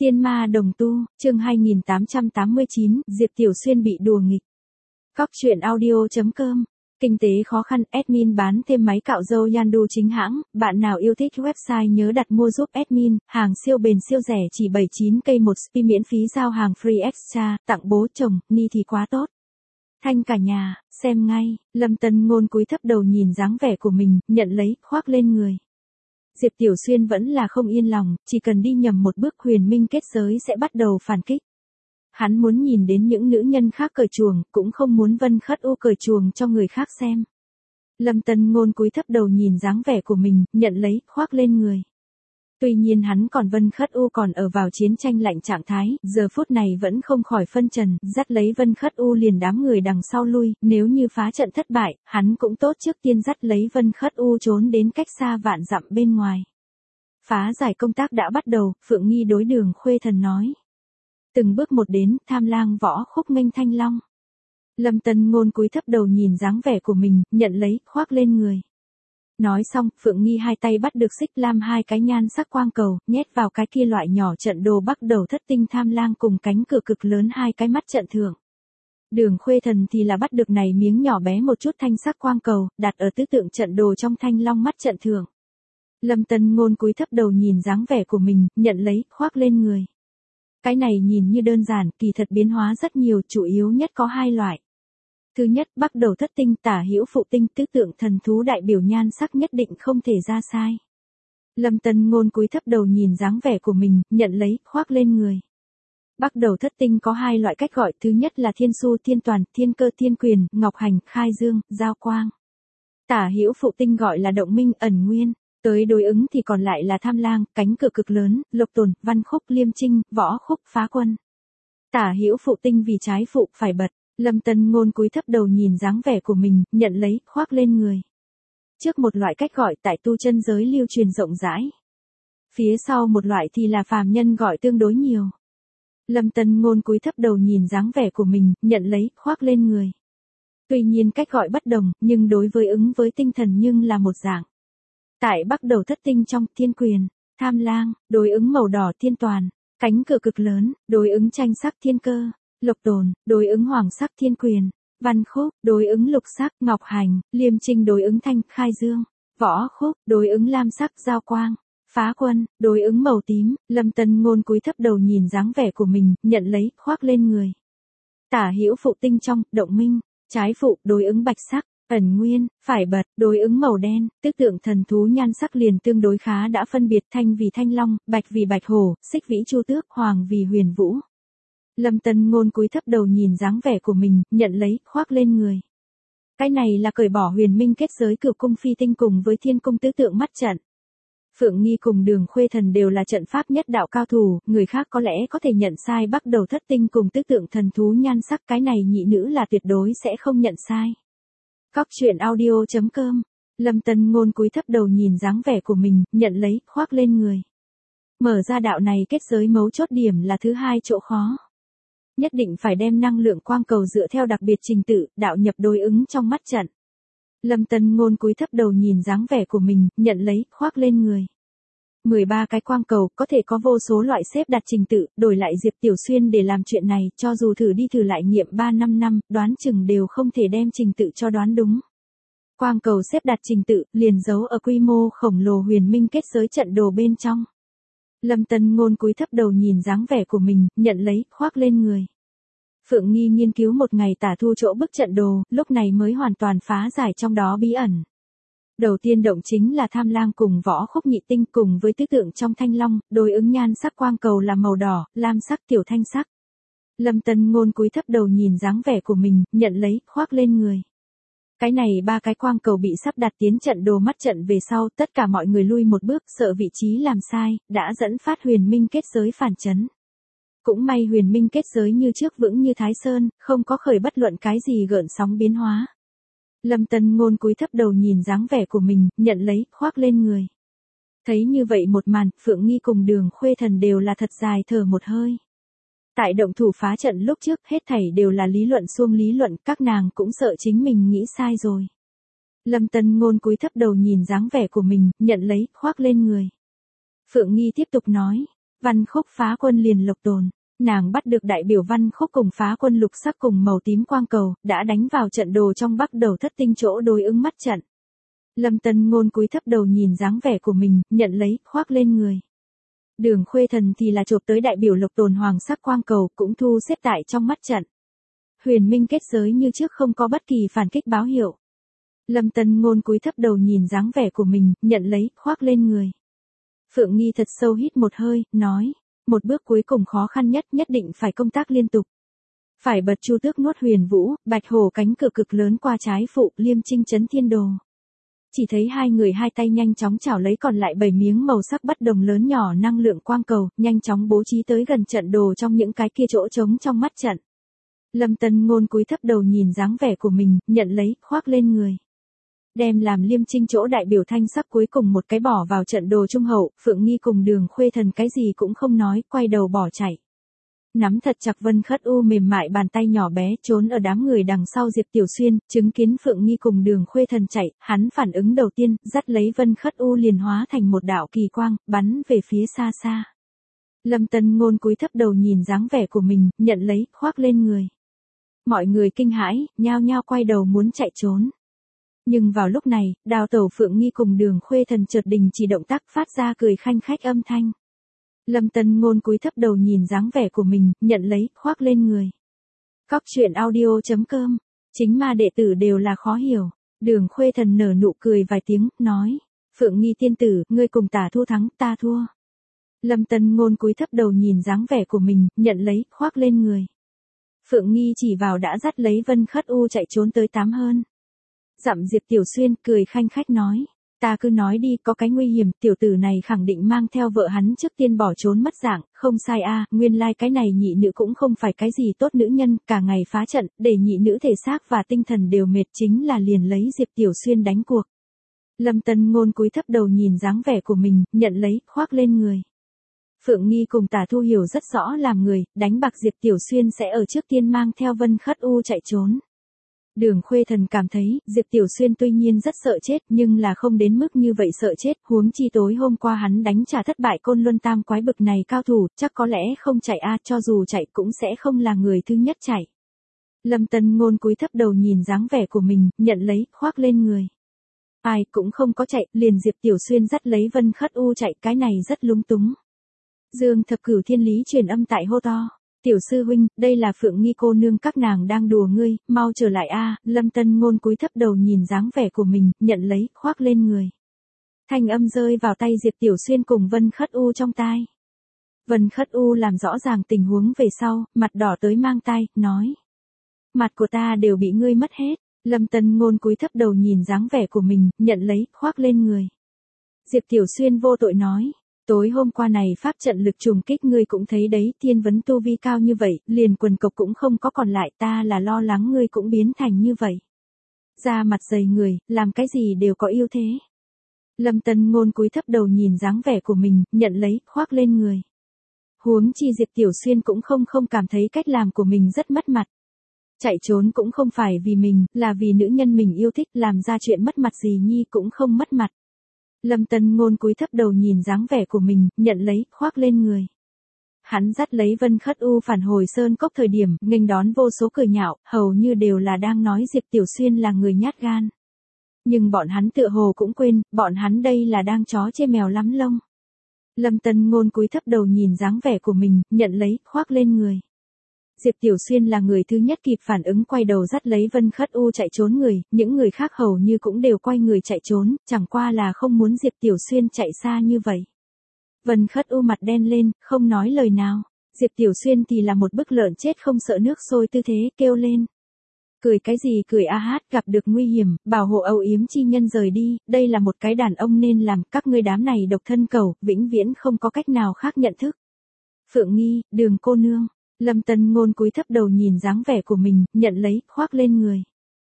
Tiên ma đồng tu, chương 2889, Diệp Tiểu Xuyên bị đùa nghịch. Cóc truyện audio.com. Kinh tế khó khăn, admin bán thêm máy cạo râu Yandu chính hãng, bạn nào yêu thích website nhớ đặt mua giúp admin, hàng siêu bền siêu rẻ chỉ 79k một spi miễn phí giao hàng free extra, tặng bố chồng, ni thì quá tốt. Thanh cả nhà, xem ngay, Lâm Tân Ngôn cúi thấp đầu nhìn dáng vẻ của mình, nhận lấy, khoác lên người. Diệp Tiểu Xuyên vẫn là không yên lòng, chỉ cần đi nhầm một bước huyền minh kết giới sẽ bắt đầu phản kích. Hắn muốn nhìn đến những nữ nhân khác cởi chuồng, cũng không muốn Vân Khất U cởi chuồng cho người khác xem. Lâm Tân Ngôn cúi thấp đầu nhìn dáng vẻ của mình, nhận lấy, khoác lên người. Tuy nhiên hắn còn Vân Khất U còn ở vào chiến tranh lạnh trạng thái, giờ phút này vẫn không khỏi phân trần, dắt lấy Vân Khất U liền đám người đằng sau lui, nếu như phá trận thất bại, hắn cũng tốt trước tiên dắt lấy Vân Khất U trốn đến cách xa vạn dặm bên ngoài. Phá giải công tác đã bắt đầu, Phượng Nghi đối Đường Khuê Thần nói. Từng bước một đến, Tham Lang Võ Khúc nghênh Thanh Long. Lâm Tân Ngôn cúi thấp đầu nhìn dáng vẻ của mình, nhận lấy, khoác lên người. Nói xong, Phượng Nghi hai tay bắt được xích lam hai cái nhan sắc quang cầu, nhét vào cái kia loại nhỏ trận đồ bắt đầu thất tinh tham lang cùng cánh cửa cực lớn hai cái mắt trận thượng. Đường Khuê Thần thì là bắt được này miếng nhỏ bé một chút thanh sắc quang cầu, đặt ở tứ tượng trận đồ trong thanh long mắt trận thượng. Lâm Tân Ngôn cúi thấp đầu nhìn dáng vẻ của mình, nhận lấy, khoác lên người. Cái này nhìn như đơn giản, kỳ thật biến hóa rất nhiều, chủ yếu nhất có hai loại. Thứ nhất, bắt đầu thất tinh tả hữu phụ tinh tứ tượng thần thú đại biểu nhan sắc nhất định không thể ra sai. Lâm Tân Ngôn cúi thấp đầu nhìn dáng vẻ của mình, nhận lấy, khoác lên người. Bắt đầu thất tinh có hai loại cách gọi, thứ nhất là thiên su thiên toàn, thiên cơ thiên quyền, ngọc hành, khai dương, giao quang. Tả hữu phụ tinh gọi là động minh, ẩn nguyên. Tới đối ứng thì còn lại là tham lang, cánh cửa cực lớn, lục tồn, văn khúc, liêm trinh, võ khúc, phá quân. Tả hữu phụ tinh vì trái phụ, phải bật. Lâm Tân Ngôn cúi thấp đầu nhìn dáng vẻ của mình, nhận lấy, khoác lên người. Trước một loại cách gọi tại tu chân giới lưu truyền rộng rãi. Phía sau một loại thì là phàm nhân gọi tương đối nhiều. Lâm Tân Ngôn cúi thấp đầu nhìn dáng vẻ của mình, nhận lấy, khoác lên người. Tuy nhiên cách gọi bất đồng, nhưng đối với ứng với tinh thần nhưng là một dạng. Tại bắt đầu thất tinh trong thiên quyền, tham lang, đối ứng màu đỏ thiên toàn, cánh cửa cực lớn, đối ứng tranh sắc thiên cơ. Lục tồn, đối ứng hoàng sắc thiên quyền, văn khúc, đối ứng lục sắc, ngọc hành, liêm trinh đối ứng thanh, khai dương, võ khúc, đối ứng lam sắc, giao quang, phá quân, đối ứng màu tím. Lâm Tân Ngôn cúi thấp đầu nhìn dáng vẻ của mình, nhận lấy, khoác lên người. Tả hữu phụ tinh trong, động minh, trái phụ, đối ứng bạch sắc, ẩn nguyên, phải bật, đối ứng màu đen, tứ tượng thần thú nhan sắc liền tương đối khá đã phân biệt thanh vì thanh long, bạch vì bạch hổ, xích vĩ chu tước, hoàng vì huyền vũ. Lâm Tân Ngôn cúi thấp đầu nhìn dáng vẻ của mình, nhận lấy, khoác lên người. Cái này là cởi bỏ huyền minh kết giới Cửu Cung Phi Tinh cùng với Thiên Cung tứ tượng mắt trận. Phượng Nghi cùng Đường Khuê Thần đều là trận pháp nhất đạo cao thủ, người khác có lẽ có thể nhận sai bắt đầu thất tinh cùng tứ tượng thần thú nhan sắc, cái này nhị nữ là tuyệt đối sẽ không nhận sai. Cóc truyện audio.com. Lâm Tân Ngôn cúi thấp đầu nhìn dáng vẻ của mình, nhận lấy, khoác lên người. Mở ra đạo này kết giới mấu chốt điểm là thứ hai chỗ khó. Nhất định phải đem năng lượng quang cầu dựa theo đặc biệt trình tự, đạo nhập đối ứng trong mắt trận. Lâm Tân Ngôn cúi thấp đầu nhìn dáng vẻ của mình, nhận lấy, khoác lên người. 13 cái quang cầu, có thể có vô số loại xếp đặt trình tự, đổi lại Diệp Tiểu Xuyên để làm chuyện này, cho dù thử đi thử lại nghiệm 3-5 năm, đoán chừng đều không thể đem trình tự cho đoán đúng. Quang cầu xếp đặt trình tự, liền giấu ở quy mô khổng lồ huyền minh kết giới trận đồ bên trong. Lâm Tân Ngôn cúi thấp đầu nhìn dáng vẻ của mình, nhận lấy, khoác lên người. Phượng Nghi nghiên cứu một ngày tả thu chỗ bức trận đồ, lúc này mới hoàn toàn phá giải trong đó bí ẩn. Đầu tiên động chính là tham lang cùng võ khúc nhị tinh cùng với tứ tượng trong thanh long, đối ứng nhan sắc quang cầu là màu đỏ, lam sắc tiểu thanh sắc. Lâm Tân Ngôn cúi thấp đầu nhìn dáng vẻ của mình, nhận lấy, khoác lên người. Cái này ba cái quang cầu bị sắp đặt tiến trận đồ mắt trận về sau, tất cả mọi người lui một bước, sợ vị trí làm sai, đã dẫn phát huyền minh kết giới phản chấn. Cũng may huyền minh kết giới như trước vững như Thái Sơn, không có khởi bất luận cái gì gợn sóng biến hóa. Lâm Tân Ngôn cúi thấp đầu nhìn dáng vẻ của mình, nhận lấy, khoác lên người. Thấy như vậy một màn, Phượng Nghi cùng Đường Khuê Thần đều là thật dài thở một hơi. Tại động thủ phá trận lúc trước, hết thảy đều là lý luận xuông lý luận, các nàng cũng sợ chính mình nghĩ sai rồi. Lâm Tân Ngôn cúi thấp đầu nhìn dáng vẻ của mình, nhận lấy, khoác lên người. Phượng Nghi tiếp tục nói, Văn Khúc phá quân liền Lộc Tồn. Nàng bắt được đại biểu Văn Khúc cùng phá quân lục sắc cùng màu tím quang cầu, đã đánh vào trận đồ trong bắc đầu thất tinh chỗ đối ứng mắt trận. Lâm Tân Ngôn cúi thấp đầu nhìn dáng vẻ của mình, nhận lấy, khoác lên người. Đường Khuê Thần thì là chộp tới đại biểu Lộc Tồn hoàng sắc quang cầu, cũng thu xếp tại trong mắt trận. Huyền Minh kết giới như trước không có bất kỳ phản kích báo hiệu. Lâm Tân Ngôn cúi thấp đầu nhìn dáng vẻ của mình, nhận lấy, khoác lên người. Phượng Nghi thật sâu hít một hơi, nói, một bước cuối cùng khó khăn nhất, nhất định phải công tác liên tục. Phải bật Chu Tước nuốt Huyền Vũ, Bạch Hổ cánh cửa cực lớn qua trái phụ, Liêm Trinh chấn thiên đồ. Chỉ thấy hai người hai tay nhanh chóng chảo lấy còn lại 7 miếng màu sắc bất đồng lớn nhỏ năng lượng quang cầu, nhanh chóng bố trí tới gần trận đồ trong những cái kia chỗ trống trong mắt trận. Lâm Tân Ngôn cúi thấp đầu nhìn dáng vẻ của mình, nhận lấy, khoác lên người. Đem làm Liêm Trinh chỗ đại biểu thanh sắc cuối cùng một cái bỏ vào trận đồ trung hậu, Phượng Nghi cùng Đường Khuê Thần cái gì cũng không nói, quay đầu bỏ chạy. Nắm thật chặt Vân Khất U mềm mại bàn tay nhỏ bé trốn ở đám người đằng sau Diệp Tiểu Xuyên, chứng kiến Phượng Nghi cùng Đường Khuê Thần chạy, hắn phản ứng đầu tiên, dắt lấy Vân Khất U liền hóa thành một đạo kỳ quang, bắn về phía xa xa. Lâm Tân Ngôn cúi thấp đầu nhìn dáng vẻ của mình, nhận lấy, khoác lên người. Mọi người kinh hãi, nhao nhao quay đầu muốn chạy trốn. Nhưng vào lúc này, Đào Tẩu Phượng Nghi cùng Đường Khuê Thần chợt đình chỉ động tác phát ra cười khanh khách âm thanh. Lâm Tân Ngôn cúi thấp đầu nhìn dáng vẻ của mình, nhận lấy, khoác lên người. Cóc truyện audio.com, chính ma đệ tử đều là khó hiểu. Đường Khuê Thần nở nụ cười vài tiếng, nói, Phượng Nghi tiên tử, ngươi cùng Tả Thu thắng, ta thua. Lâm Tân Ngôn cúi thấp đầu nhìn dáng vẻ của mình, nhận lấy, khoác lên người. Phượng Nghi chỉ vào đã dắt lấy Vân Khất U chạy trốn tới 8 hơn. Dặm Diệp Tiểu Xuyên cười khanh khách nói, ta cứ nói đi, có cái nguy hiểm, tiểu tử này khẳng định mang theo vợ hắn trước tiên bỏ trốn mất dạng, không sai a, nguyên lai cái này nhị nữ cũng không phải cái gì tốt nữ nhân, cả ngày phá trận, để nhị nữ thể xác và tinh thần đều mệt, chính là liền lấy Diệp Tiểu Xuyên đánh cuộc. Lâm Tân Ngôn cúi thấp đầu nhìn dáng vẻ của mình, nhận lấy, khoác lên người. Phượng Nghi cùng Tả Thu hiểu rất rõ làm người, đánh bạc Diệp Tiểu Xuyên sẽ ở trước tiên mang theo Vân Khất U chạy trốn. Đường Khuê Thần cảm thấy, Diệp Tiểu Xuyên tuy nhiên rất sợ chết, nhưng là không đến mức như vậy sợ chết, huống chi tối hôm qua hắn đánh trả thất bại Côn Luân Tam quái bực này cao thủ, chắc có lẽ không chạy a, cho dù chạy cũng sẽ không là người thứ nhất chạy. Lâm Tân Ngôn cúi thấp đầu nhìn dáng vẻ của mình, nhận lấy, khoác lên người. Ai cũng không có chạy, liền Diệp Tiểu Xuyên dắt lấy Vân Khất U chạy, cái này rất lúng túng. Dương Thập Cửu Thiên Lý truyền âm tại hô to. Tiểu sư huynh, đây là Phượng Nghi cô nương các nàng đang đùa ngươi, mau trở lại a. Lâm Tân Ngôn cúi thấp đầu nhìn dáng vẻ của mình, nhận lấy, khoác lên người. Thanh âm rơi vào tay Diệp Tiểu Xuyên cùng Vân Khất U trong tai. Vân Khất U làm rõ ràng tình huống về sau, mặt đỏ tới mang tai, nói. Mặt của ta đều bị ngươi mất hết. Lâm Tân Ngôn cúi thấp đầu nhìn dáng vẻ của mình, nhận lấy, khoác lên người. Diệp Tiểu Xuyên vô tội nói. Tối hôm qua này pháp trận lực trùng kích ngươi cũng thấy đấy, thiên vấn tu vi cao như vậy, liền quần cộc cũng không có còn lại, ta là lo lắng ngươi cũng biến thành như vậy. Da mặt dày người, làm cái gì đều có ưu thế. Lâm Tân Ngôn cúi thấp đầu nhìn dáng vẻ của mình, nhận lấy, khoác lên người. Huống chi Diệp Tiểu Xuyên cũng không cảm thấy cách làm của mình rất mất mặt. Chạy trốn cũng không phải vì mình, là vì nữ nhân mình yêu thích, làm ra chuyện mất mặt gì nhi cũng không mất mặt. Lâm Tân Ngôn cúi thấp đầu nhìn dáng vẻ của mình, nhận lấy, khoác lên người. Hắn dắt lấy Vân Khất U phản hồi sơn cốc thời điểm, nghênh đón vô số cười nhạo, hầu như đều là đang nói Diệp Tiểu Xuyên là người nhát gan. Nhưng bọn hắn tựa hồ cũng quên, bọn hắn đây là đang chó chê mèo lắm lông. Lâm Tân Ngôn cúi thấp đầu nhìn dáng vẻ của mình, nhận lấy, khoác lên người. Diệp Tiểu Xuyên là người thứ nhất kịp phản ứng quay đầu dắt lấy Vân Khất U chạy trốn người, những người khác hầu như cũng đều quay người chạy trốn, chẳng qua là không muốn Diệp Tiểu Xuyên chạy xa như vậy. Vân Khất U mặt đen lên, không nói lời nào. Diệp Tiểu Xuyên thì là một bức lợn chết không sợ nước sôi tư thế, kêu lên. Cười cái gì cười a hát, gặp được nguy hiểm, bảo hộ âu yếm chi nhân rời đi, đây là một cái đàn ông nên làm, các ngươi đám này độc thân cầu, vĩnh viễn không có cách nào khác nhận thức. Phượng Nghi, Đường cô nương. Lâm Tân Ngôn cúi thấp đầu nhìn dáng vẻ của mình, nhận lấy, khoác lên người.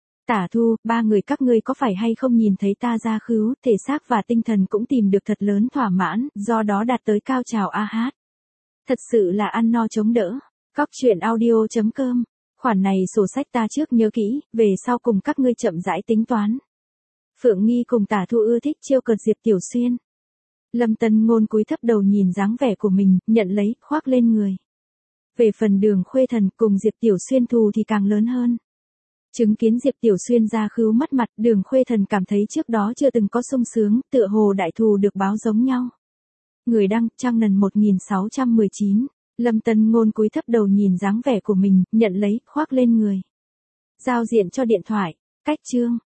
Tả Thu, ba người các ngươi có phải hay không nhìn thấy ta ra khứu, thể xác và tinh thần cũng tìm được thật lớn thỏa mãn, do đó đạt tới cao trào a hát. Thật sự là ăn no chống đỡ. Cóc truyện audio.com, khoản này sổ sách ta trước nhớ kỹ, về sau cùng các ngươi chậm rãi tính toán. Phượng Nghi cùng Tả Thu ưa thích trêu cợt Diệp Tiểu Xuyên. Lâm Tân Ngôn cúi thấp đầu nhìn dáng vẻ của mình, nhận lấy, khoác lên người. Về phần Đường Khuê Thần cùng Diệp Tiểu Xuyên thù thì càng lớn hơn. Chứng kiến Diệp Tiểu Xuyên ra khứu mất mặt, Đường Khuê Thần cảm thấy trước đó chưa từng có sung sướng, tựa hồ đại thù được báo giống nhau. Người đăng, trang nần 1619. Lâm Tân Ngôn cúi thấp đầu nhìn dáng vẻ của mình, nhận lấy, khoác lên người. Giao diện cho điện thoại. Cách chương.